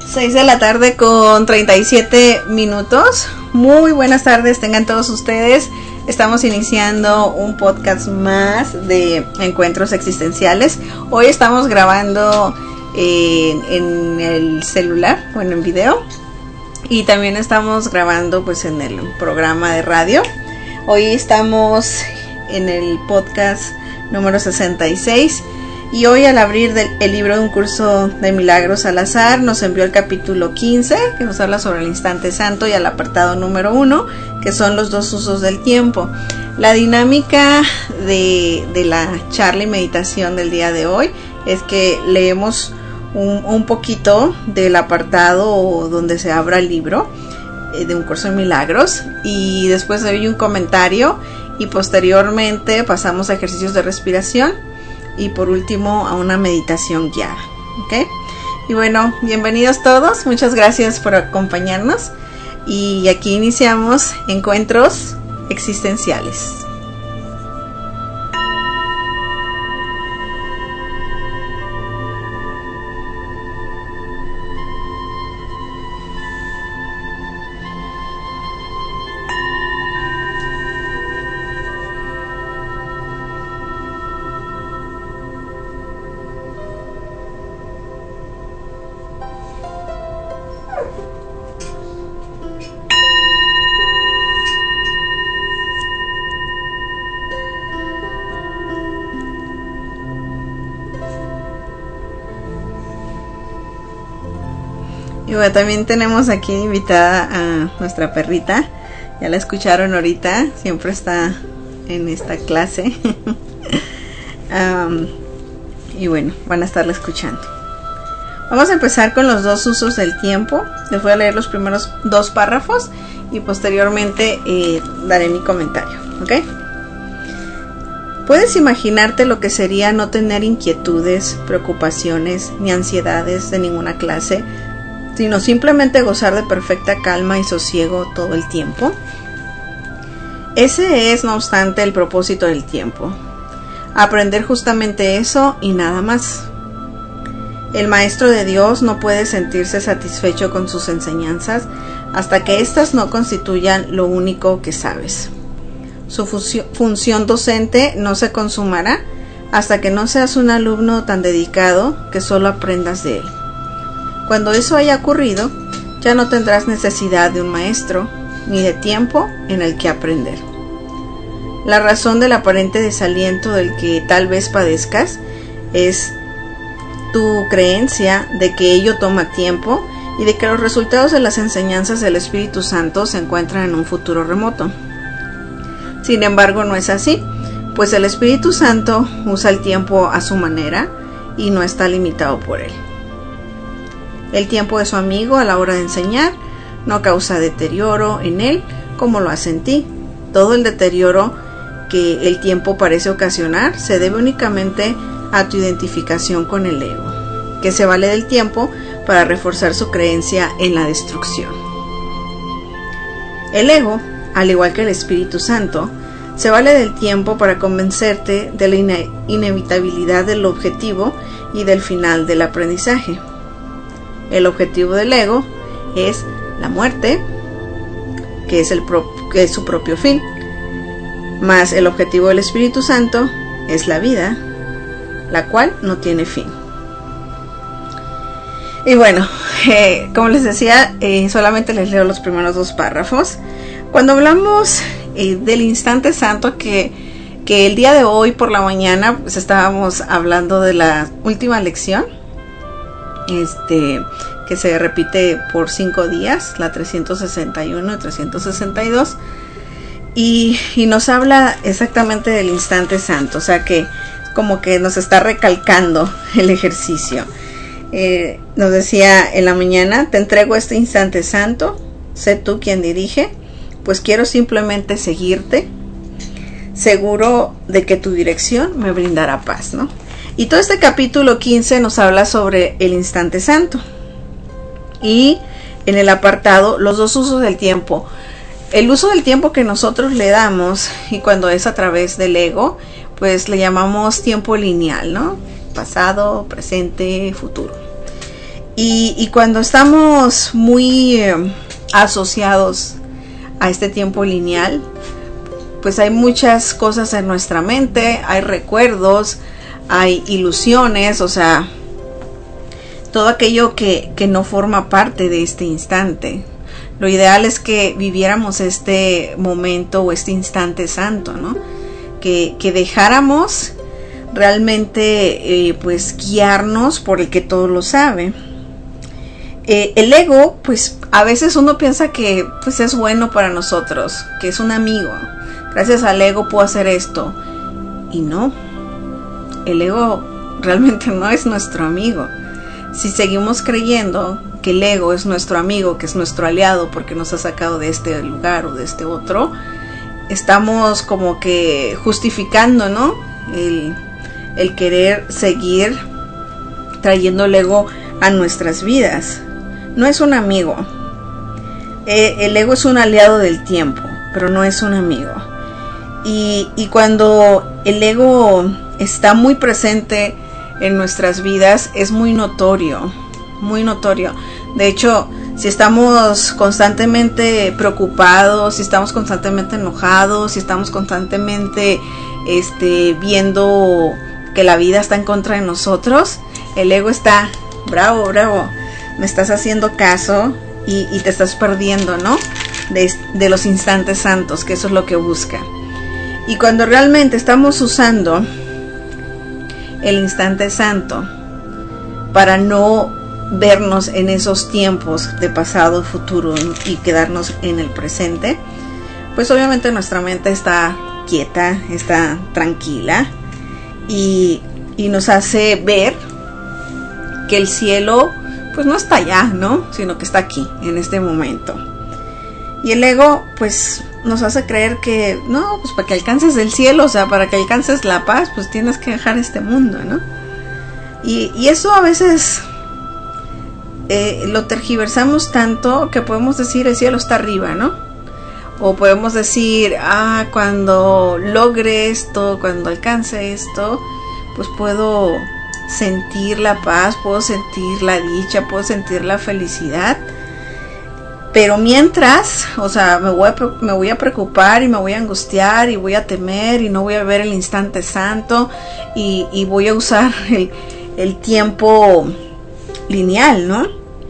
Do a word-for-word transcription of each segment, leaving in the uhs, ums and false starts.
seis de la tarde con treinta y siete minutos. Muy buenas tardes tengan todos ustedes. Estamos iniciando un podcast más de encuentros existenciales. Hoy estamos grabando eh, en el celular, bueno, en video. Y también estamos grabando pues en el programa de radio. Hoy estamos en el podcast número sesenta y seis. Y hoy, al abrir del, el libro de un curso de milagros al azar, nos envió el capítulo quince, que nos habla sobre el instante santo, y al apartado número uno, que son los dos usos del tiempo. La dinámica de, de la charla y meditación del día de hoy es que leemos un, un poquito del apartado donde se abra el libro eh, de un curso de milagros, y después hay un comentario, y posteriormente pasamos a ejercicios de respiración, y por último a una meditación guiada. ¿Ok? Y bueno, bienvenidos todos, muchas gracias por acompañarnos, y aquí iniciamos encuentros existenciales. Y bueno, también tenemos aquí invitada a nuestra perrita. Ya la escucharon ahorita, siempre está en esta clase. um, y bueno, van a estarla escuchando. Vamos a empezar con los dos usos del tiempo. Les voy a leer los primeros dos párrafos y posteriormente eh, daré mi comentario. ¿Ok? ¿Puedes imaginarte lo que sería no tener inquietudes, preocupaciones ni ansiedades de ninguna clase, sino simplemente gozar de perfecta calma y sosiego todo el tiempo? Ese es, no obstante, el propósito del tiempo. Aprender justamente eso y nada más. El maestro de Dios no puede sentirse satisfecho con sus enseñanzas hasta que éstas no constituyan lo único que sabes. Su función, función docente no se consumará hasta que no seas un alumno tan dedicado que solo aprendas de él. Cuando eso haya ocurrido, ya no tendrás necesidad de un maestro, ni de tiempo en el que aprender. La razón del aparente desaliento del que tal vez padezcas es tu creencia de que ello toma tiempo y de que los resultados de las enseñanzas del Espíritu Santo se encuentran en un futuro remoto. Sin embargo, no es así, pues el Espíritu Santo usa el tiempo a su manera y no está limitado por él. El tiempo es su amigo a la hora de enseñar, no causa deterioro en él como lo hace en ti. Todo el deterioro que el tiempo parece ocasionar se debe únicamente a tu identificación con el ego, que se vale del tiempo para reforzar su creencia en la destrucción. El ego, al igual que el Espíritu Santo, se vale del tiempo para convencerte de la ine- inevitabilidad del objetivo y del final del aprendizaje. El objetivo del ego es la muerte, que es, el pro- que es su propio fin, más el objetivo del Espíritu Santo es la vida, la cual no tiene fin. Y bueno, eh, como les decía, eh, solamente les leo los primeros dos párrafos. Cuando hablamos eh, del instante santo, que, que el día de hoy por la mañana pues estábamos hablando de la última lección, este que se repite por cinco días, la trescientos sesenta y uno y trescientos sesenta y dos, y, y nos habla exactamente del instante santo, o sea que como que nos está recalcando el ejercicio. Eh, nos decía en la mañana: te entrego este instante santo, sé tú quien dirige, pues quiero simplemente seguirte, seguro de que tu dirección me brindará paz, ¿no? Y todo este capítulo quince nos habla sobre el instante santo. Y en el apartado, los dos usos del tiempo. El uso del tiempo que nosotros le damos, y cuando es a través del ego, pues le llamamos tiempo lineal, ¿no? Pasado, presente, futuro. Y, y cuando estamos muy eh, asociados a este tiempo lineal, pues hay muchas cosas en nuestra mente, hay recuerdos, hay ilusiones, o sea, todo aquello que, que no forma parte de este instante. Lo ideal es que viviéramos este momento o este instante santo, ¿no? Que, que dejáramos realmente eh, pues guiarnos por el que todo lo sabe. Eh, el ego, pues a veces uno piensa que pues es bueno para nosotros, que es un amigo. Gracias al ego puedo hacer esto. Y no, el ego realmente no es nuestro amigo. Si seguimos creyendo que el ego es nuestro amigo, que es nuestro aliado porque nos ha sacado de este lugar o de este otro, estamos como que justificando, ¿no? El, el querer seguir trayendo el ego a nuestras vidas. No es un amigo. Eh, el ego es un aliado del tiempo, pero no es un amigo. Y, y cuando el ego está muy presente en nuestras vidas, es muy notorio, muy notorio. De hecho, si estamos constantemente preocupados, si estamos constantemente enojados, si estamos constantemente este, viendo que la vida está en contra de nosotros, el ego está, bravo, bravo, me estás haciendo caso y, y te estás perdiendo, ¿no? De, de los instantes santos, que eso es lo que busca. Y cuando realmente estamos usando el instante santo para no vernos en esos tiempos de pasado, futuro y quedarnos en el presente, pues obviamente nuestra mente está quieta, está tranquila y, y nos hace ver que el cielo pues no está allá, ¿no? Sino que está aquí, en este momento. Y el ego pues nos hace creer que no, pues para que alcances el cielo, o sea, para que alcances la paz, pues tienes que dejar este mundo, ¿no? Y, y eso a veces eh, lo tergiversamos tanto que podemos decir el cielo está arriba, ¿no? O podemos decir, ah, cuando logre esto, cuando alcance esto, pues puedo sentir la paz, puedo sentir la dicha, puedo sentir la felicidad. Pero mientras, o sea, me voy, a, me voy a preocupar y me voy a angustiar y voy a temer y no voy a ver el instante santo y, y voy a usar el, el tiempo lineal, ¿no?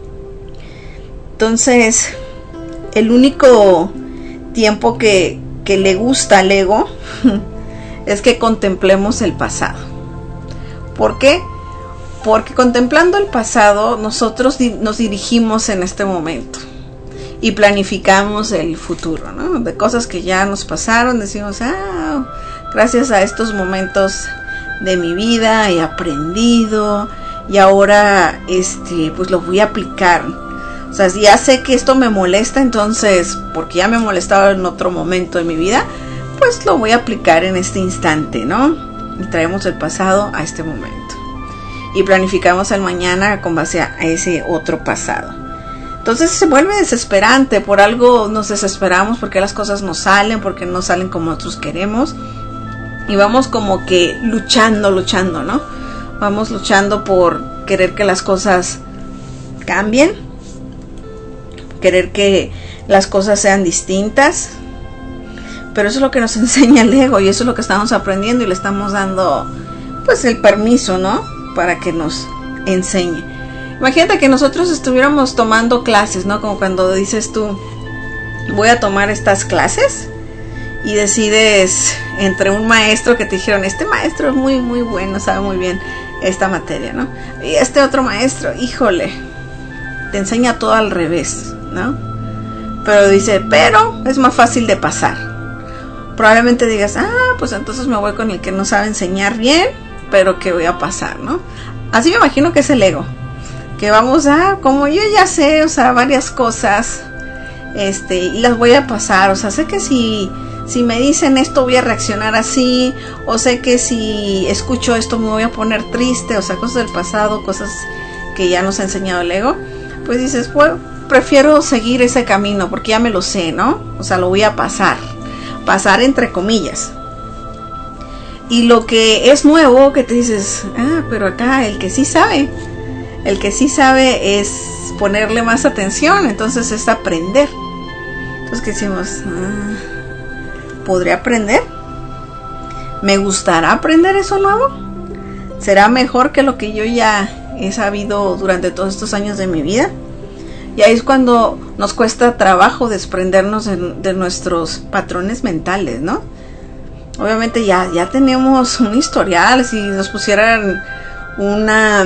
Entonces, el único tiempo que, que le gusta al ego es que contemplemos el pasado. ¿Por qué? Porque contemplando el pasado, nosotros di- nos dirigimos en este momento. Y planificamos el futuro, ¿no? De cosas que ya nos pasaron, decimos, ah, gracias a estos momentos de mi vida he aprendido y ahora, este, pues lo voy a aplicar. O sea, si ya sé que esto me molesta, entonces, porque ya me molestaba en otro momento de mi vida, pues lo voy a aplicar en este instante, ¿no? Y traemos el pasado a este momento. Y planificamos el mañana con base a ese otro pasado. Entonces se vuelve desesperante, por algo nos desesperamos porque las cosas no salen, porque no salen como nosotros queremos. Y vamos como que luchando, luchando, ¿no? Vamos luchando por querer que las cosas cambien, querer que las cosas sean distintas. Pero eso es lo que nos enseña el ego y eso es lo que estamos aprendiendo y le estamos dando pues el permiso, ¿no? Para que nos enseñe. Imagínate que nosotros estuviéramos tomando clases, ¿no? Como cuando dices tú, voy a tomar estas clases y decides entre un maestro que te dijeron, este maestro es muy, muy bueno, sabe muy bien esta materia, ¿no? Y este otro maestro, híjole, te enseña todo al revés, ¿no? Pero dice, pero es más fácil de pasar. Probablemente digas, ah, pues entonces me voy con el que no sabe enseñar bien, pero que voy a pasar, ¿no? Así me imagino que es el ego. Que vamos a, como yo ya sé, o sea, varias cosas, este, y las voy a pasar, o sea, sé que si, si me dicen esto voy a reaccionar así, o sé que si escucho esto me voy a poner triste, o sea, cosas del pasado, cosas que ya nos ha enseñado el ego, pues dices, pues, prefiero seguir ese camino, porque ya me lo sé, ¿no? O sea, lo voy a pasar, pasar entre comillas. Y lo que es nuevo, que te dices, ah, pero acá el que sí sabe, El que sí sabe es ponerle más atención, entonces es aprender. Entonces, ¿qué decimos? Ah, ¿podría aprender? ¿Me gustará aprender eso nuevo? ¿Será mejor que lo que yo ya he sabido durante todos estos años de mi vida? Y ahí es cuando nos cuesta trabajo desprendernos de, de nuestros patrones mentales, ¿no? Obviamente ya, ya tenemos un historial. Si nos pusieran una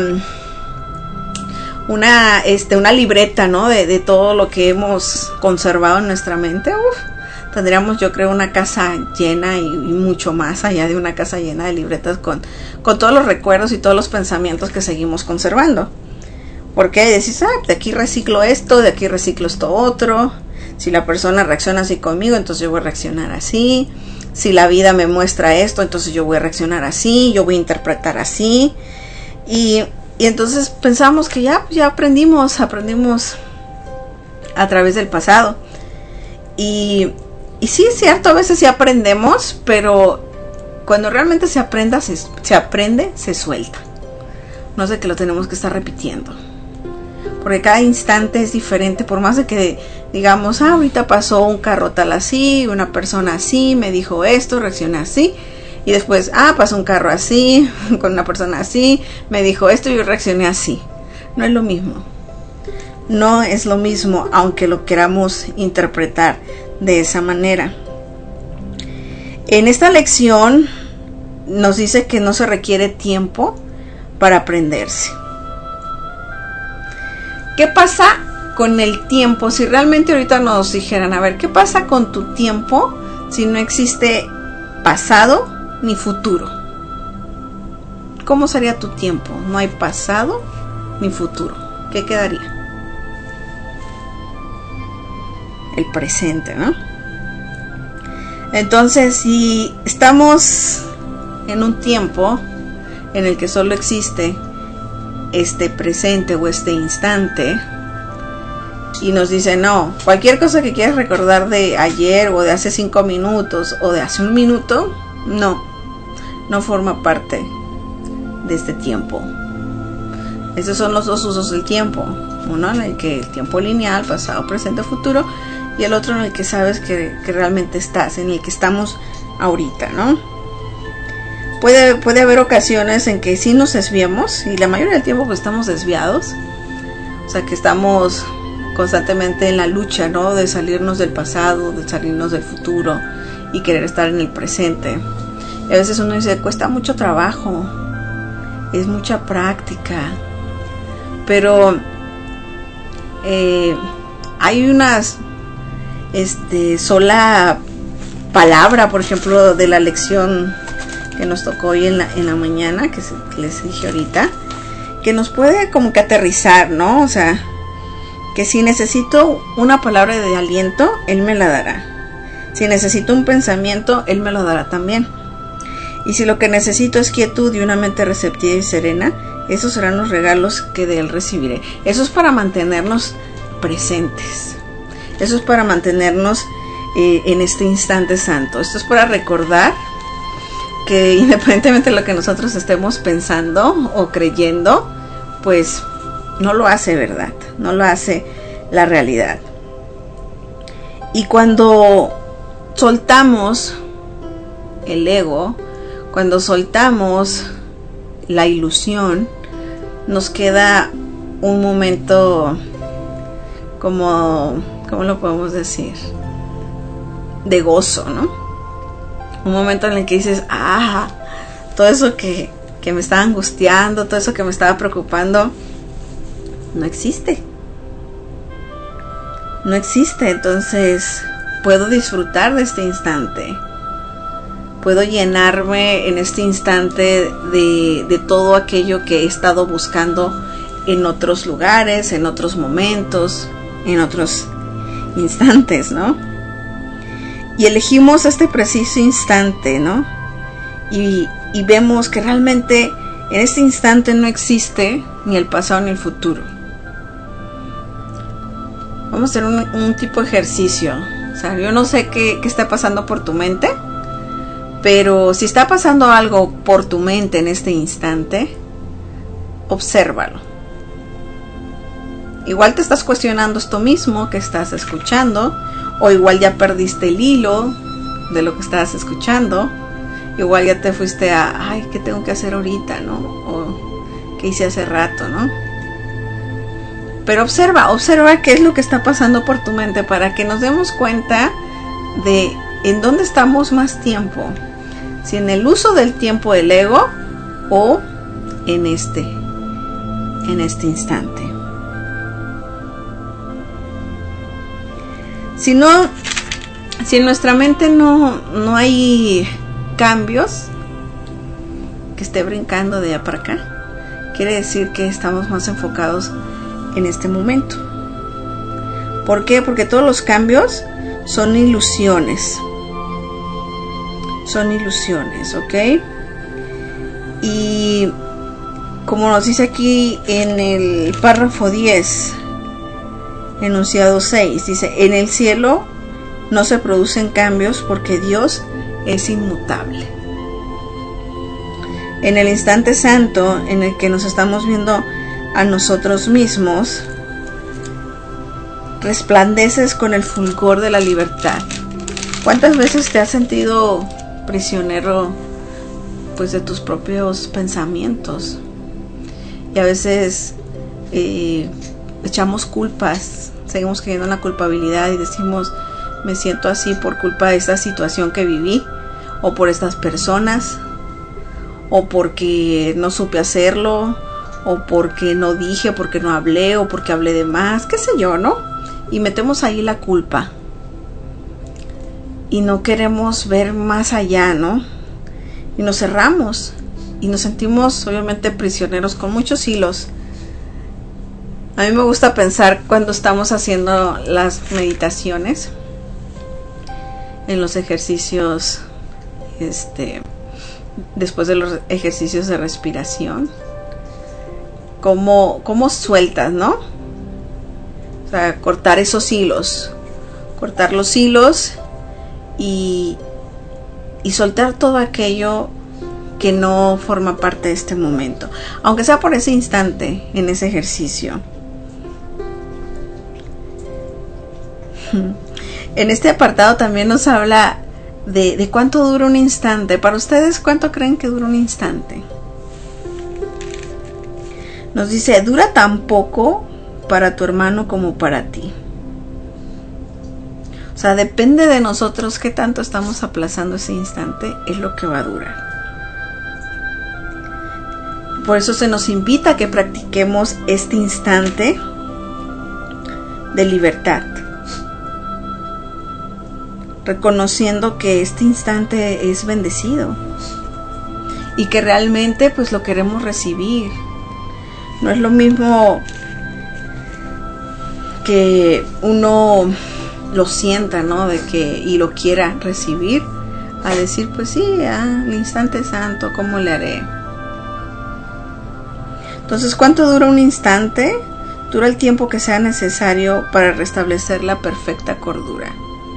una este una libreta, ¿no? De, de todo lo que hemos conservado en nuestra mente, uf, tendríamos, yo creo, una casa llena y, y mucho más allá de una casa llena de libretas con, con todos los recuerdos y todos los pensamientos que seguimos conservando. Porque decís, ah, de aquí reciclo esto, de aquí reciclo esto otro. Si la persona reacciona así conmigo, entonces yo voy a reaccionar así. Si la vida me muestra esto, entonces yo voy a reaccionar así, yo voy a interpretar así. Y, y entonces pensamos que ya, ya aprendimos, aprendimos a través del pasado. Y, y sí es cierto, a veces sí aprendemos, pero cuando realmente se aprenda, se, se aprende, se suelta. No es de que lo tenemos que estar repitiendo. Porque cada instante es diferente, por más de que digamos, ah, ahorita pasó un carro tal así, una persona así, me dijo esto, reaccioné así, y después, ah, pasó un carro así, con una persona así, me dijo esto y yo reaccioné así. No es lo mismo. No es lo mismo, aunque lo queramos interpretar de esa manera. En esta lección nos dice que no se requiere tiempo para aprenderse. ¿Qué pasa con el tiempo? Si realmente ahorita nos dijeran, a ver, ¿qué pasa con tu tiempo si no existe pasado ni futuro? ¿Cómo sería tu tiempo? No hay pasado ni futuro. ¿Qué quedaría? El presente, ¿no? Entonces, si estamos en un tiempo en el que solo existe este presente o este instante, y nos dice, no, cualquier cosa que quieras recordar de ayer o de hace cinco minutos o de hace un minuto, no, no forma parte de este tiempo. Estos son los dos usos del tiempo. Uno en el que el tiempo lineal, pasado, presente, futuro, y el otro en el que sabes que, que realmente estás, en el que estamos ahorita, ¿no? Puede, puede haber ocasiones en que sí nos desviamos, y la mayoría del tiempo pues estamos desviados, o sea que estamos constantemente en la lucha, ¿no? De salirnos del pasado, de salirnos del futuro y querer estar en el presente. Y a veces uno dice, cuesta mucho trabajo, es mucha práctica, pero eh, hay unas este, sola palabra, por ejemplo, de la lección que nos tocó hoy en la, en la mañana, que, se, que les dije ahorita, que nos puede como que aterrizar, ¿no? O sea, que si necesito una palabra de aliento, Él me la dará. Si necesito un pensamiento, Él me lo dará también. Y si lo que necesito es quietud y una mente receptiva y serena, esos serán los regalos que de Él recibiré. Eso es para mantenernos presentes. Eso es para mantenernos eh, en este instante santo. Esto es para recordar que independientemente de lo que nosotros estemos pensando o creyendo, pues no lo hace verdad, no lo hace la realidad. Y cuando soltamos el ego, cuando soltamos la ilusión, nos queda un momento como, ¿cómo lo podemos decir? De gozo, ¿no? Un momento en el que dices, ah, todo eso que, que me estaba angustiando, todo eso que me estaba preocupando, no existe. No existe, entonces puedo disfrutar de este instante. Puedo llenarme en este instante de, de todo aquello que he estado buscando en otros lugares, en otros momentos, en otros instantes, ¿no? Y elegimos este preciso instante, ¿no? Y, y vemos que realmente en este instante no existe ni el pasado ni el futuro. Vamos a hacer un, un tipo de ejercicio. O sea, yo no sé qué, qué está pasando por tu mente, pero si está pasando algo por tu mente en este instante, obsérvalo. Igual te estás cuestionando esto mismo que estás escuchando, o igual ya perdiste el hilo de lo que estabas escuchando, igual ya te fuiste a, ay, ¿qué tengo que hacer ahorita, no? O ¿qué hice hace rato, no? Pero observa, observa qué es lo que está pasando por tu mente para que nos demos cuenta de en dónde estamos más tiempo, si en el uso del tiempo del ego o en este, en este instante. Si no, si en nuestra mente no, no hay cambios, que esté brincando de allá para acá, quiere decir que estamos más enfocados en este momento. ¿Por qué? Porque todos los cambios son ilusiones. Son ilusiones, ¿ok? Y como nos dice aquí en el párrafo diez, enunciado seis, dice, en el cielo no se producen cambios porque Dios es inmutable. En el instante santo en el que nos estamos viendo a nosotros mismos, resplandeces con el fulgor de la libertad. ¿Cuántas veces te has sentido prisionero, pues, de tus propios pensamientos? Y a veces eh, echamos culpas, seguimos creyendo en la culpabilidad y decimos, me siento así por culpa de esta situación que viví, o por estas personas, o porque no supe hacerlo, o porque no dije, porque no hablé, o porque hablé de más, qué sé yo, ¿no? Y metemos ahí la culpa. Y no queremos ver más allá, ¿no? Y nos cerramos. Y nos sentimos, obviamente, prisioneros con muchos hilos. A mí me gusta pensar cuando estamos haciendo las meditaciones, en los ejercicios, este, después de los ejercicios de respiración, cómo, cómo sueltas, ¿no? O sea, cortar esos hilos, cortar los hilos y, y soltar todo aquello que no forma parte de este momento, aunque sea por ese instante, en ese ejercicio. En este apartado también nos habla de, de cuánto dura un instante. Para ustedes, ¿cuánto creen que dura un instante? Nos dice, dura tan poco para tu hermano como para ti. O sea, depende de nosotros qué tanto estamos aplazando ese instante, es lo que va a durar. Por eso se nos invita a que practiquemos este instante de libertad, reconociendo que este instante es bendecido y que realmente pues lo queremos recibir. No es lo mismo que uno lo sienta, ¿no? De que y lo quiera recibir, a decir, pues sí, ah, el instante santo, ¿cómo le haré? Entonces, ¿cuánto dura un instante? Dura el tiempo que sea necesario para restablecer la perfecta cordura,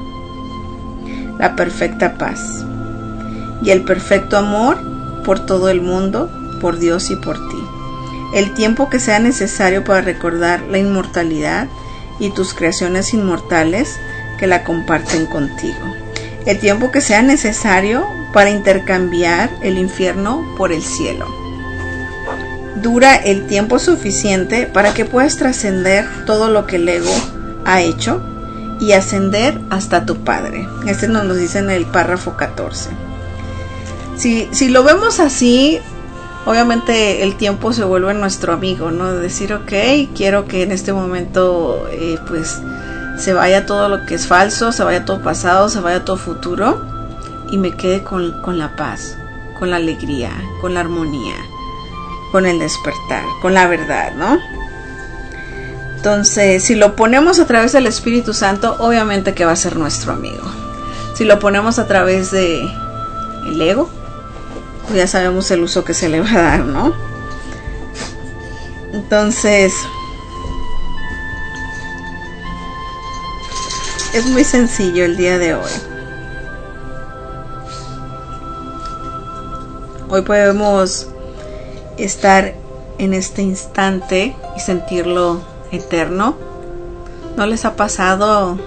la perfecta paz y el perfecto amor por todo el mundo, por Dios y por ti. El tiempo que sea necesario para recordar la inmortalidad y tus creaciones inmortales que la comparten contigo. El tiempo que sea necesario para intercambiar el infierno por el cielo. Dura el tiempo suficiente para que puedas trascender todo lo que el ego ha hecho y ascender hasta tu Padre. Este nos lo dice en el párrafo catorce. Si, si lo vemos así, obviamente el tiempo se vuelve nuestro amigo, ¿no? De decir, ok, quiero que en este momento eh, pues se vaya todo lo que es falso, se vaya todo pasado, se vaya todo futuro y me quede con, con la paz, con la alegría, con la armonía, con el despertar, con la verdad, ¿no? Entonces, si lo ponemos a través del Espíritu Santo, obviamente que va a ser nuestro amigo. Si lo ponemos a través de el ego, pues ya sabemos el uso que se le va a dar, ¿no? Entonces, es muy sencillo el día de hoy. Hoy podemos estar en este instante y sentirlo eterno. ¿No les ha pasado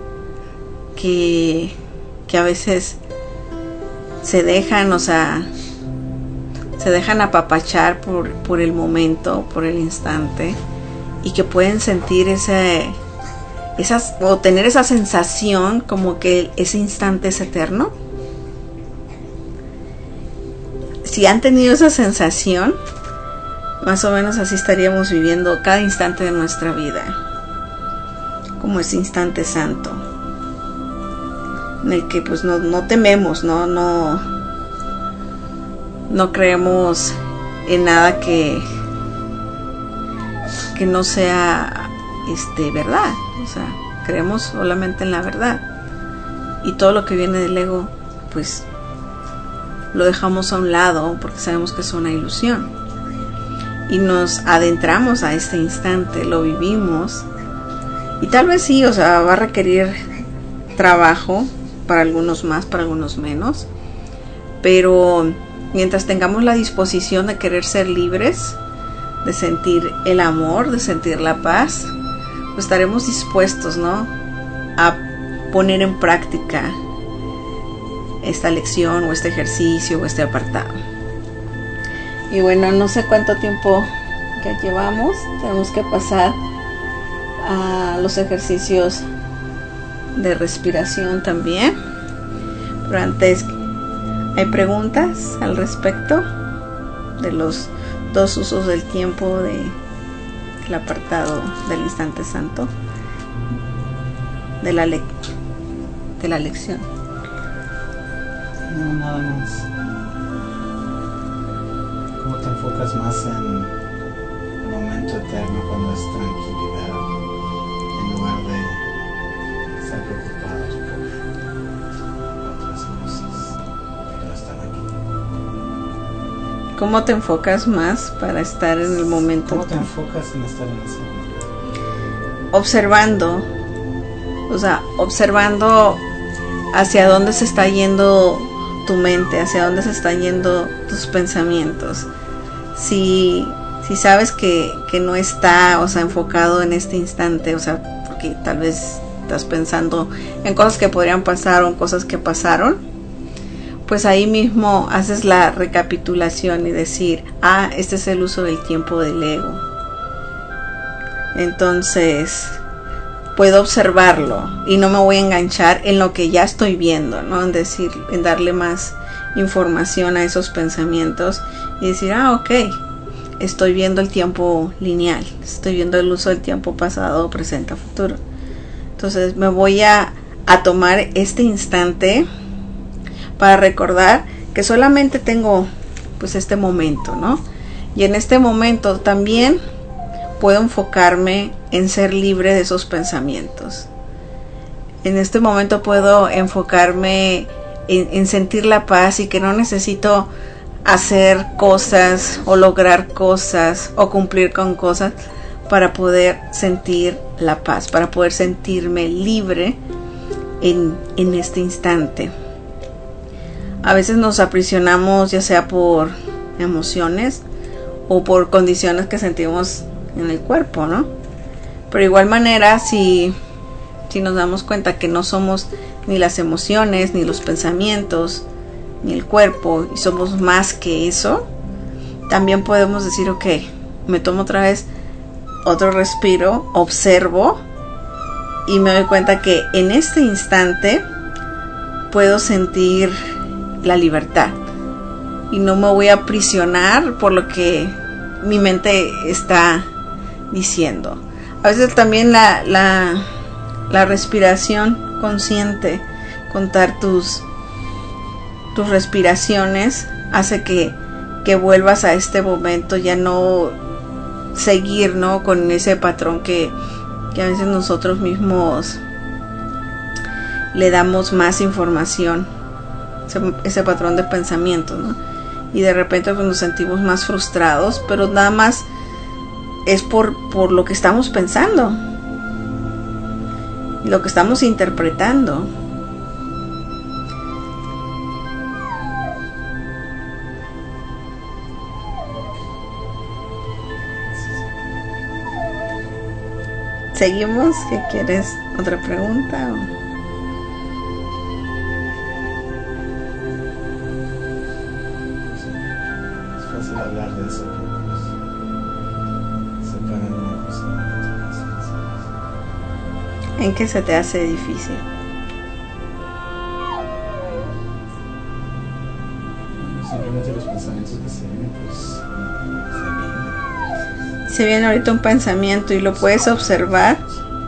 que, que a veces se dejan, o sea, se dejan apapachar por, por el momento, por el instante, y que pueden sentir ese, esas, o tener esa sensación como que ese instante es eterno? Si han tenido esa sensación, más o menos así estaríamos viviendo cada instante de nuestra vida, como ese instante santo, en el que pues no, no tememos, no, no, no creemos en nada que, que no sea este, verdad. O sea, creemos solamente en la verdad, y todo lo que viene del ego pues lo dejamos a un lado porque sabemos que es una ilusión, y nos adentramos a este instante, lo vivimos, y tal vez sí, o sea, va a requerir trabajo para algunos más, para algunos menos, pero mientras tengamos la disposición de querer ser libres, de sentir el amor, de sentir la paz, pues estaremos dispuestos, ¿no?, a poner en práctica esta lección o este ejercicio o este apartado. Y bueno, no sé cuánto tiempo ya llevamos, tenemos que pasar a los ejercicios de respiración también, pero antes, ¿hay preguntas al respecto de los dos usos del tiempo de el apartado del instante santo de la le de la lección? No, nada más. ¿Cómo te enfocas más en el momento eterno cuando es tranquilidad, en lugar de estar preocupados por otras cosas que no están aquí? ¿Cómo te enfocas más para estar en el momento? ¿Cómo te enfocas en estar en ese momento? Observando, o sea, observando hacia dónde se está yendo tu mente, hacia dónde se están yendo tus pensamientos. Si, si sabes que, que no está, o sea, enfocado en este instante, o sea, porque tal vez estás pensando en cosas que podrían pasar o en cosas que pasaron, pues ahí mismo haces la recapitulación y decir, ah, este es el uso del tiempo del ego. Entonces puedo observarlo y no me voy a enganchar en lo que ya estoy viendo, ¿no? En decir, en darle más información a esos pensamientos y decir, ah, ok, estoy viendo el tiempo lineal, estoy viendo el uso del tiempo pasado, presente, futuro. Entonces me voy a, a tomar este instante para recordar que solamente tengo pues este momento, ¿no? Y en este momento también puedo enfocarme en ser libre de esos pensamientos. En este momento puedo enfocarme en, en sentir la paz y que no necesito hacer cosas o lograr cosas o cumplir con cosas para poder sentir la paz, para poder sentirme libre en, en este instante. A veces nos aprisionamos ya sea por emociones o por condiciones que sentimos en el cuerpo, ¿no? Pero de igual manera, si, si nos damos cuenta que no somos ni las emociones, ni los pensamientos, ni el cuerpo, y somos más que eso, también podemos decir, ok, me tomo otra vez otro respiro, observo y me doy cuenta que en este instante puedo sentir la libertad y no me voy a aprisionar por lo que mi mente está diciendo. A veces también la, la, la respiración consciente, contar tus, tus respiraciones, hace que, que vuelvas a este momento, ya no seguir, ¿no?, con ese patrón que, que a veces nosotros mismos le damos más información, ese, ese patrón de pensamiento, ¿no? Y de repente pues, nos sentimos más frustrados, pero nada más es por, por lo que estamos pensando y lo que estamos interpretando. ¿Seguimos? ¿Qué quieres? ¿Otra pregunta? O? Es fácil hablar de eso, pero pues separar una cosa de otra. ¿En qué se te hace difícil? Simplemente los pensamientos que se vienen, pues se vienen. Se viene ahorita un pensamiento y lo puedes observar.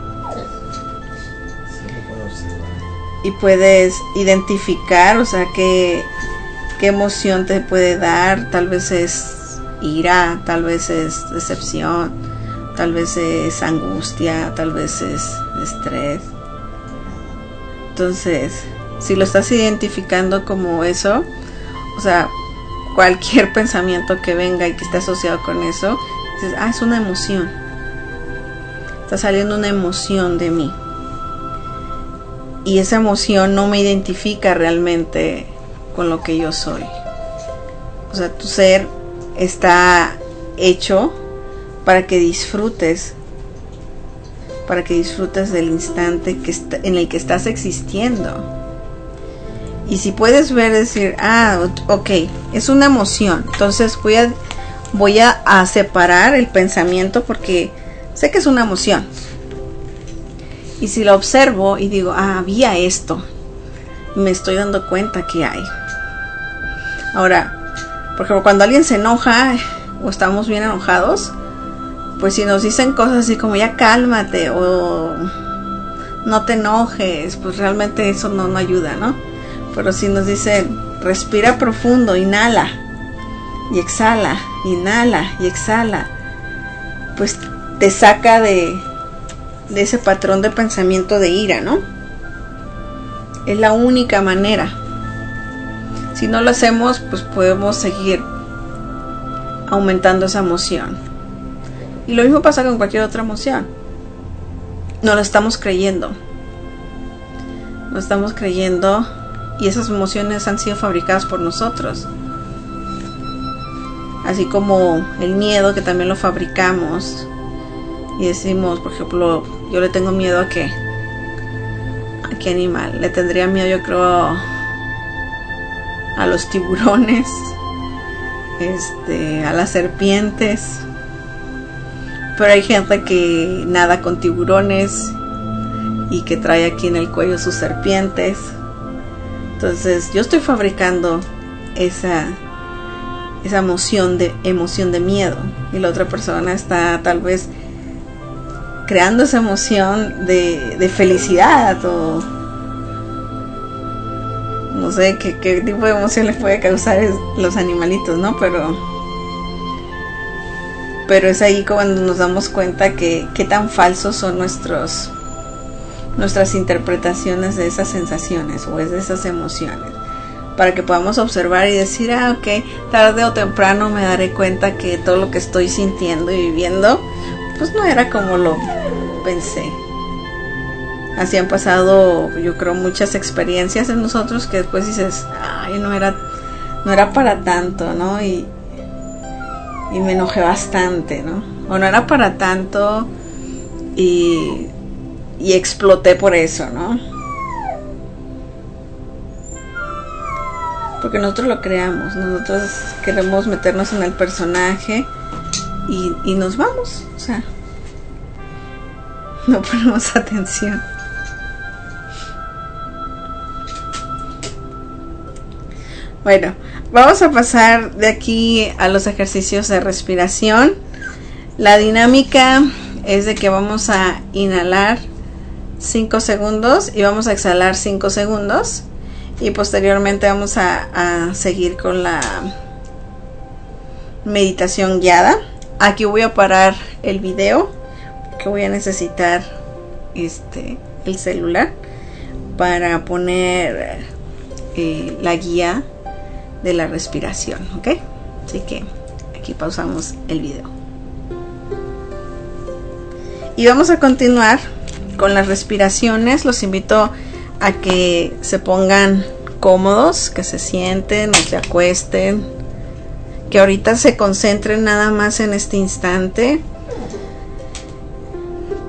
Sí, lo puedo observar. Y puedes identificar, o sea, qué, qué emoción te puede dar. Tal vez es ira, tal vez es decepción, tal vez es angustia, tal vez es estrés. Entonces, si lo estás identificando como eso, o sea, cualquier pensamiento que venga y que esté asociado con eso, dices, ah, es una emoción. Está saliendo una emoción de mí. Y esa emoción no me identifica realmente con lo que yo soy. O sea, tu ser está hecho para que disfrutes, para que disfrutes del instante que está, en el que estás existiendo. Y si puedes ver, decir, ah, ok, es una emoción, entonces voy a, voy a, a separar el pensamiento porque sé que es una emoción. Y si lo observo y digo, ah, había esto, me estoy dando cuenta que hay. Ahora, por ejemplo, cuando alguien se enoja o estamos bien enojados, pues si nos dicen cosas así como ya cálmate o no te enojes, pues realmente eso no, no ayuda, ¿no? Pero si nos dicen respira profundo, inhala y exhala, inhala y exhala, pues te saca de, de ese patrón de pensamiento de ira, ¿no? Es la única manera. Si no lo hacemos, pues podemos seguir aumentando esa emoción. Y lo mismo pasa con cualquier otra emoción. No lo estamos creyendo. No estamos creyendo. Y esas emociones han sido fabricadas por nosotros. Así como el miedo, que también lo fabricamos. Y decimos, por ejemplo, yo le tengo miedo a qué. ¿A qué animal? Le tendría miedo, yo creo, a los tiburones, este, a las serpientes. Pero hay gente que nada con tiburones y que trae aquí en el cuello sus serpientes. Entonces yo estoy fabricando esa, esa emoción de, emoción de miedo. Y la otra persona está tal vez creando esa emoción de, de felicidad o no sé qué, qué tipo de emoción les puede causar los animalitos, ¿no? Pero, pero es ahí cuando nos damos cuenta que qué tan falsos son nuestros... nuestras interpretaciones de esas sensaciones o de esas emociones, para que podamos observar y decir, ah, ok, tarde o temprano me daré cuenta que todo lo que estoy sintiendo y viviendo, pues no era como lo pensé. Así han pasado, yo creo, muchas experiencias en nosotros que después dices, ay, no era, no era para tanto, ¿no? Y, y me enojé bastante, ¿no? O no era para tanto y y exploté por eso, ¿no? Porque nosotros lo creamos, nosotros queremos meternos en el personaje y, y nos vamos, o sea, no ponemos atención. Bueno, vamos a pasar de aquí a los ejercicios de respiración. La dinámica es de que vamos a inhalar cinco segundos y vamos a exhalar cinco segundos y posteriormente vamos a, a seguir con la meditación guiada. Aquí voy a parar el video porque voy a necesitar este el celular para poner eh, la guía de la respiración, ¿ok? Así que aquí pausamos el video y vamos a continuar con las respiraciones. Los invito a que se pongan cómodos, que se sienten o se acuesten, que ahorita se concentren nada más en este instante.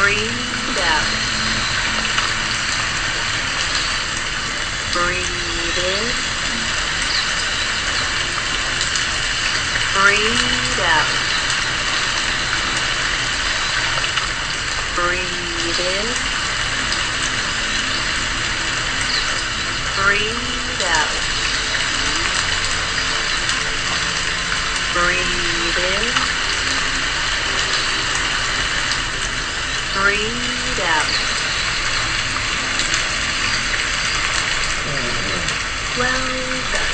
Breathe out. Breathe in. Breathe out. Breathe in. Breathe out. Breathe in. Breathe out. Well done.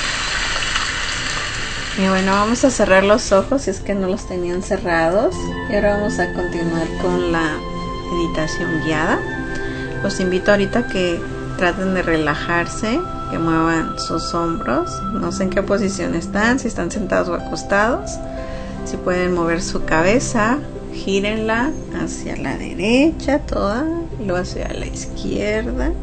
Y bueno, vamos a cerrar los ojos si es que no los tenían cerrados. Y ahora vamos a continuar con la meditación guiada. Los invito ahorita a que traten de relajarse, que muevan sus hombros. No sé en qué posición están, si están sentados o acostados. Si pueden mover su cabeza, gírenla hacia la derecha toda, y luego hacia la izquierda.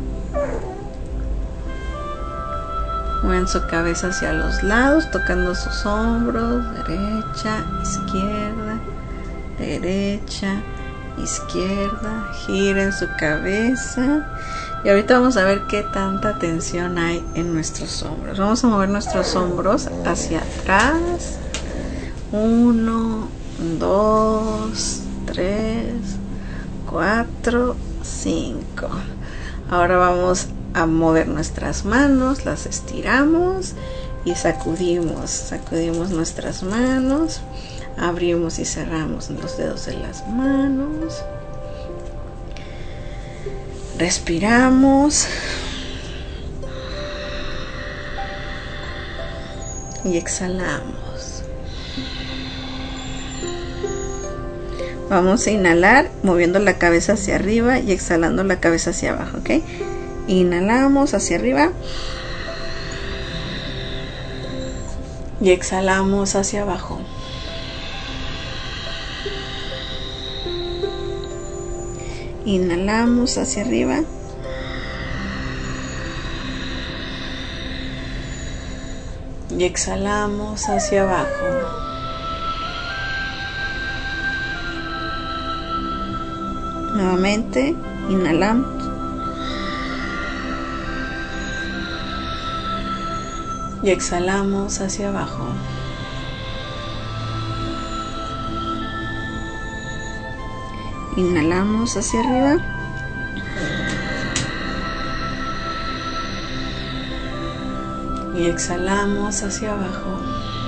Mueven su cabeza hacia los lados, tocando sus hombros, derecha, izquierda, derecha, izquierda. Giren su cabeza. Y ahorita vamos a ver qué tanta tensión hay en nuestros hombros. Vamos a mover nuestros hombros hacia atrás. Uno, dos, tres, cuatro, cinco. Ahora vamos a mover nuestras manos, las estiramos y sacudimos, sacudimos nuestras manos, abrimos y cerramos los dedos de las manos, respiramos y exhalamos. Vamos a inhalar moviendo la cabeza hacia arriba y exhalando la cabeza hacia abajo, ¿ok? Inhalamos hacia arriba y exhalamos hacia abajo. Inhalamos hacia arriba y exhalamos hacia abajo. Nuevamente, inhalamos y exhalamos hacia abajo. Inhalamos hacia arriba y exhalamos hacia abajo.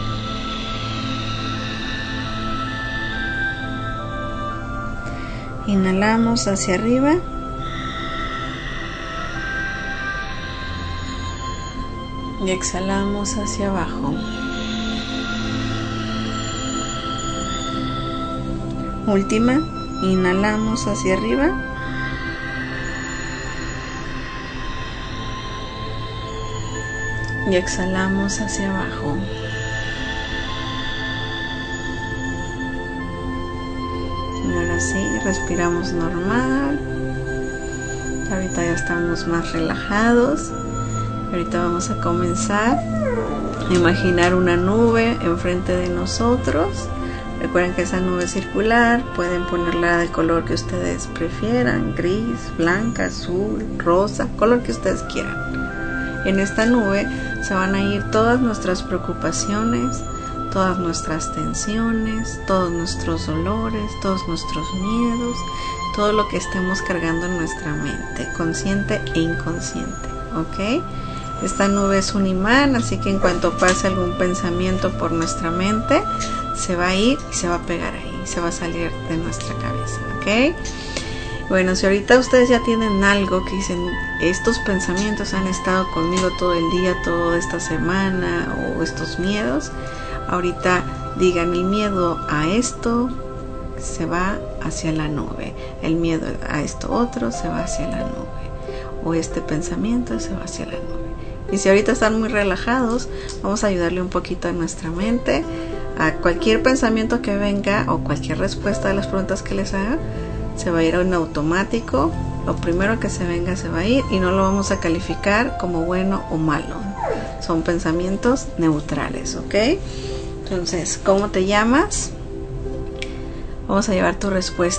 Inhalamos hacia arriba y exhalamos hacia abajo. Última, inhalamos hacia arriba y exhalamos hacia abajo. Y ahora sí, respiramos normal. Ahorita ya estamos más relajados. Ahorita vamos a comenzar a imaginar una nube enfrente de nosotros. Recuerden que esa nube es circular, pueden ponerla del color que ustedes prefieran, gris, blanca, azul, rosa, color que ustedes quieran. En esta nube se van a ir todas nuestras preocupaciones, todas nuestras tensiones, todos nuestros dolores, todos nuestros miedos, todo lo que estemos cargando en nuestra mente, consciente e inconsciente, ¿ok? Esta nube es un imán, así que en cuanto pase algún pensamiento por nuestra mente, se va a ir y se va a pegar ahí, se va a salir de nuestra cabeza, ¿ok? Bueno, si ahorita ustedes ya tienen algo que dicen, estos pensamientos han estado conmigo todo el día, toda esta semana, o estos miedos, ahorita digan, el miedo a esto se va hacia la nube, el miedo a esto otro se va hacia la nube, o este pensamiento se va hacia la nube. Y si ahorita están muy relajados, vamos a ayudarle un poquito a nuestra mente. A cualquier pensamiento que venga o cualquier respuesta a las preguntas que les haga, se va a ir en automático. Lo primero que se venga se va a ir y no lo vamos a calificar como bueno o malo. Son pensamientos neutrales, ¿ok? Entonces, ¿cómo te llamas? Vamos a llevar tu respuesta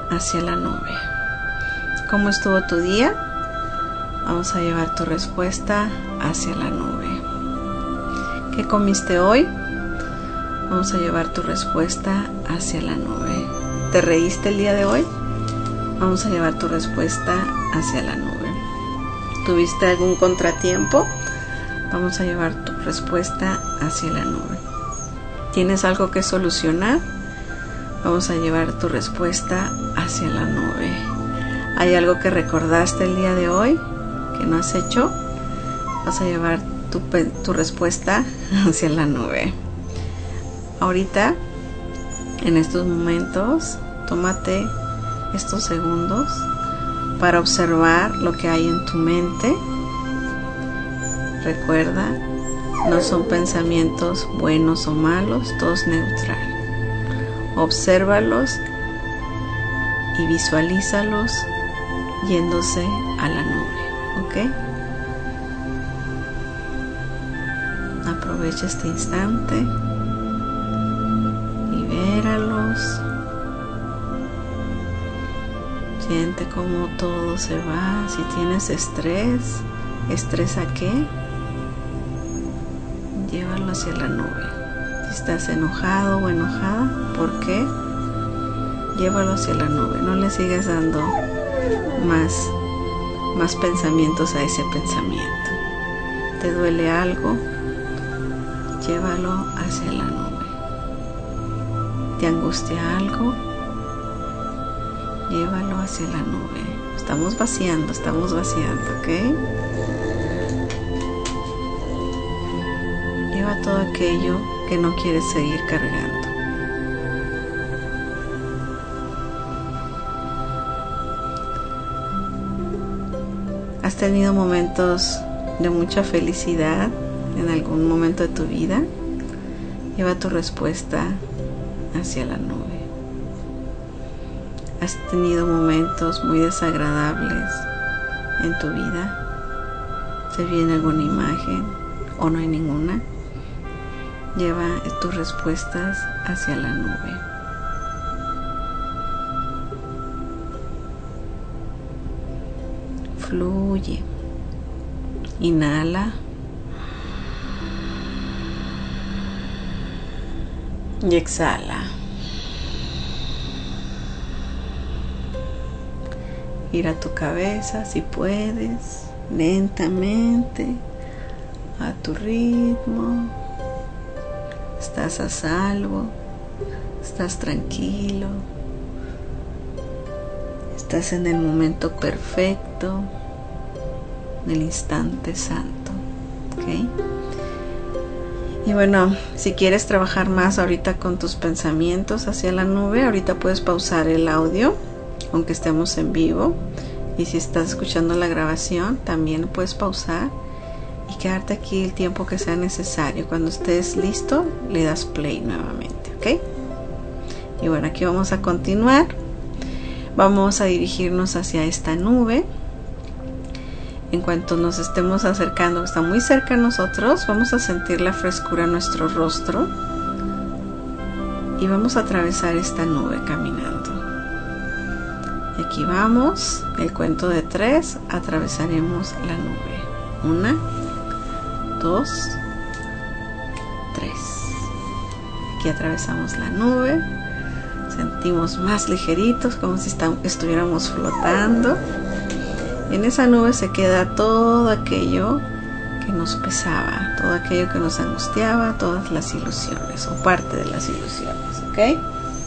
hacia la nube. ¿Cómo estuvo tu día? Vamos a llevar tu respuesta hacia la nube. ¿Qué comiste hoy? Vamos a llevar tu respuesta hacia la nube. ¿Te reíste el día de hoy? Vamos a llevar tu respuesta hacia la nube. ¿Tuviste algún contratiempo? Vamos a llevar tu respuesta hacia la nube. ¿Tienes algo que solucionar? Vamos a llevar tu respuesta hacia la nube. ¿Hay algo que recordaste el día de hoy que no has hecho? Vas a llevar tu, tu respuesta hacia la nube. Ahorita, en estos momentos, tómate estos segundos para observar lo que hay en tu mente. Recuerda, no son pensamientos buenos o malos, todo es neutral. Obsérvalos y visualízalos yéndose a la nube, ¿ok? Aprovecha este instante, libéralos, siente cómo todo se va. Si tienes estrés, ¿estrés a qué? Llévalo hacia la nube. Si estás enojado o enojada, ¿por qué? Llévalo hacia la nube. No le sigas dando más, más pensamientos a ese pensamiento. ¿Te duele algo? Llévalo hacia la nube. ¿Te angustia algo? Llévalo hacia la nube. Estamos vaciando, estamos vaciando, ¿ok? Lleva todo aquello que no quieres seguir cargando. ¿Has tenido momentos de mucha felicidad en algún momento de tu vida? Lleva tu respuesta hacia la nube. ¿Has tenido momentos muy desagradables en tu vida? ¿Se viene alguna imagen o no hay ninguna? Lleva tus respuestas hacia la nube. Fluye. Inhala. Y exhala. Gira tu cabeza si puedes, lentamente, a tu ritmo. Estás a salvo, estás tranquilo, estás en el momento perfecto, en el instante santo, ¿ok? Y bueno, si quieres trabajar más ahorita con tus pensamientos hacia la nube, ahorita puedes pausar el audio, aunque estemos en vivo. Y si estás escuchando la grabación, también puedes pausar y quedarte aquí el tiempo que sea necesario. Cuando estés listo, le das play nuevamente, ¿ok? Y bueno, aquí vamos a continuar. Vamos a dirigirnos hacia esta nube. En cuanto nos estemos acercando, está muy cerca a nosotros, vamos a sentir la frescura en nuestro rostro y vamos a atravesar esta nube caminando. Y aquí vamos, el cuento de tres, atravesaremos la nube. Una, dos, tres. Aquí atravesamos la nube, sentimos más ligeritos, como si estuviéramos flotando. En esa nube se queda todo aquello que nos pesaba, todo aquello que nos angustiaba, todas las ilusiones o parte de las ilusiones, ¿ok?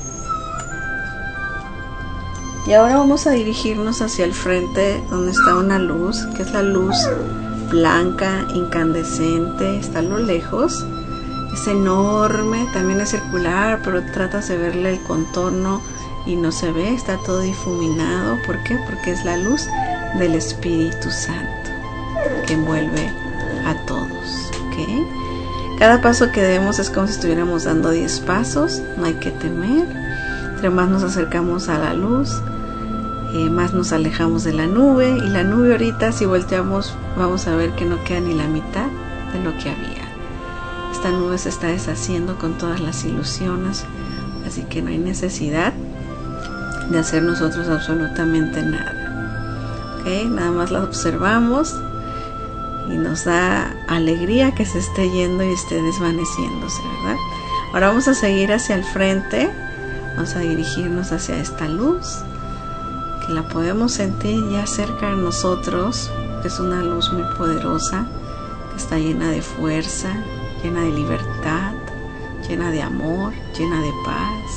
Y ahora vamos a dirigirnos hacia el frente donde está una luz, que es la luz blanca, incandescente, está a lo lejos, es enorme, también es circular, pero tratas de verle el contorno y no se ve, está todo difuminado. ¿Por qué? Porque es la luz del Espíritu Santo que envuelve a todos, ¿ok? Cada paso que demos es como si estuviéramos dando diez pasos, no hay que temer. Entre más nos acercamos a la luz, eh, más nos alejamos de la nube, y la nube ahorita, si volteamos, vamos a ver que no queda ni la mitad de lo que había. Esta nube se está deshaciendo con todas las ilusiones, así que no hay necesidad de hacer nosotros absolutamente nada. ¿Okay? Nada más la observamos y nos da alegría que se esté yendo y esté desvaneciéndose, ¿verdad? Ahora vamos a seguir hacia el frente, vamos a dirigirnos hacia esta luz, que la podemos sentir ya cerca de nosotros, que es una luz muy poderosa, que está llena de fuerza, llena de libertad, llena de amor, llena de paz.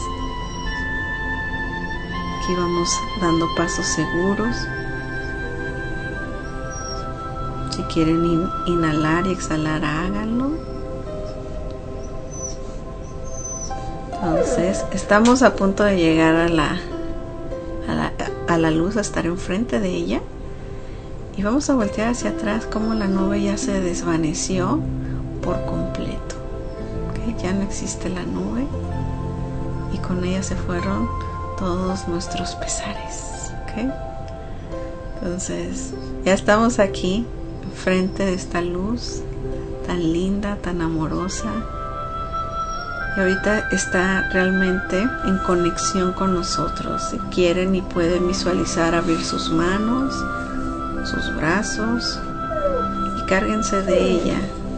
Aquí vamos dando pasos seguros. Si quieren in- inhalar y exhalar, háganlo. Entonces, estamos a punto de llegar a la, a la, a la luz, a estar enfrente de ella. Y vamos a voltear hacia atrás como la nube ya se desvaneció por completo. ¿Okay? Ya no existe la nube y con ella se fueron todos nuestros pesares. ¿Okay? Entonces, ya estamos aquí enfrente de esta luz tan linda, tan amorosa. Y ahorita está realmente en conexión con nosotros. Si quieren y pueden visualizar, abrir sus manos, sus brazos y cárguense de ella.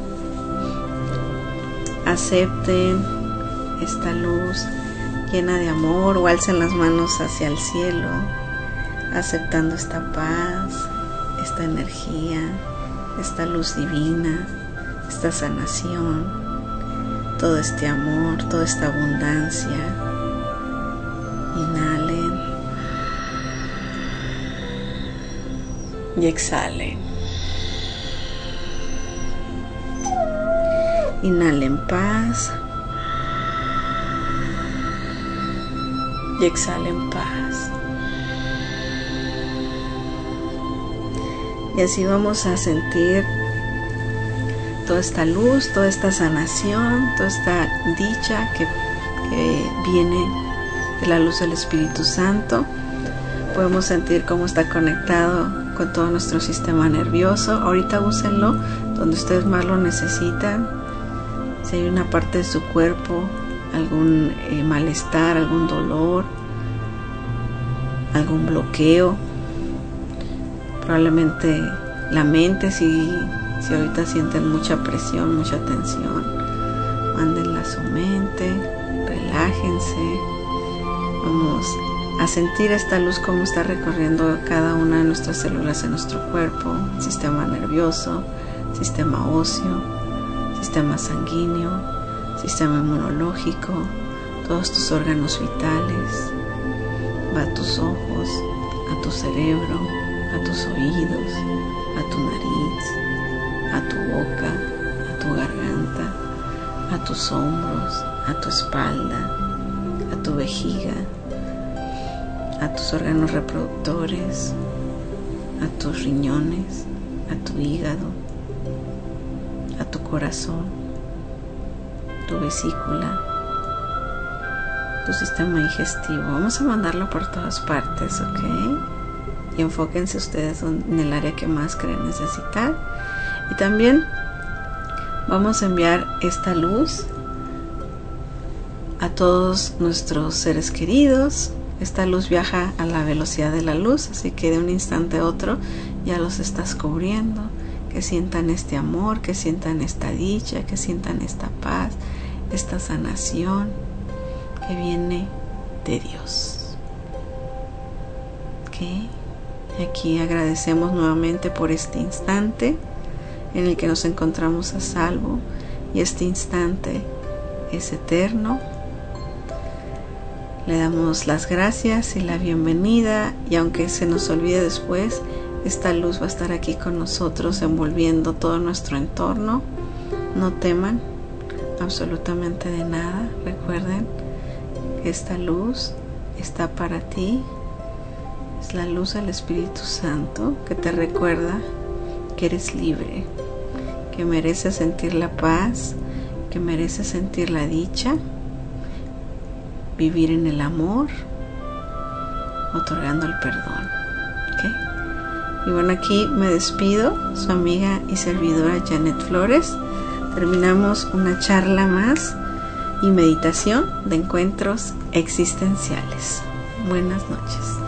Acepten esta luz llena de amor o alcen las manos hacia el cielo, aceptando esta paz, esta energía, esta luz divina, esta sanación, todo este amor, toda esta abundancia. Inhalen y exhalen. Inhalen paz y exhalen paz. Y así vamos a sentir toda esta luz, toda esta sanación, toda esta dicha que, que viene de la luz del Espíritu Santo. Podemos sentir cómo está conectado con todo nuestro sistema nervioso. Ahorita úsenlo donde ustedes más lo necesitan. Si hay una parte de su cuerpo, algún eh, malestar, algún dolor, algún bloqueo, probablemente la mente, si, si ahorita sienten mucha presión, mucha tensión, mándenla a su mente, relájense. Vamos a sentir esta luz como está recorriendo cada una de nuestras células en nuestro cuerpo, sistema nervioso, sistema óseo, sistema sanguíneo, sistema inmunológico, todos tus órganos vitales. Va a tus ojos, a tu cerebro, a tus oídos, a tu nariz, a tu boca, a tu garganta, a tus hombros, a tu espalda, a tu vejiga, a tus órganos reproductores, a tus riñones, a tu hígado, a tu corazón, tu vesícula, tu sistema digestivo. Vamos a mandarlo por todas partes, ¿ok? Y enfóquense ustedes en el área que más creen necesitar. Y también vamos a enviar esta luz a todos nuestros seres queridos. Esta luz viaja a la velocidad de la luz, así que de un instante a otro ya los estás cubriendo. Que sientan este amor, que sientan esta dicha, que sientan esta paz, esta sanación que viene de Dios. ¿Ok? Y aquí agradecemos nuevamente por este instante en el que nos encontramos a salvo, y este instante es eterno. Le damos las gracias y la bienvenida, y aunque se nos olvide después, esta luz va a estar aquí con nosotros, envolviendo todo nuestro entorno. No teman absolutamente de nada. Recuerden que esta luz está para ti. Es la luz del Espíritu Santo que te recuerda que eres libre, que mereces sentir la paz, que mereces sentir la dicha, vivir en el amor, otorgando el perdón. ¿Okay? Y bueno, aquí me despido, su amiga y servidora Janet Flores. Terminamos una charla más y meditación de encuentros existenciales. Buenas noches.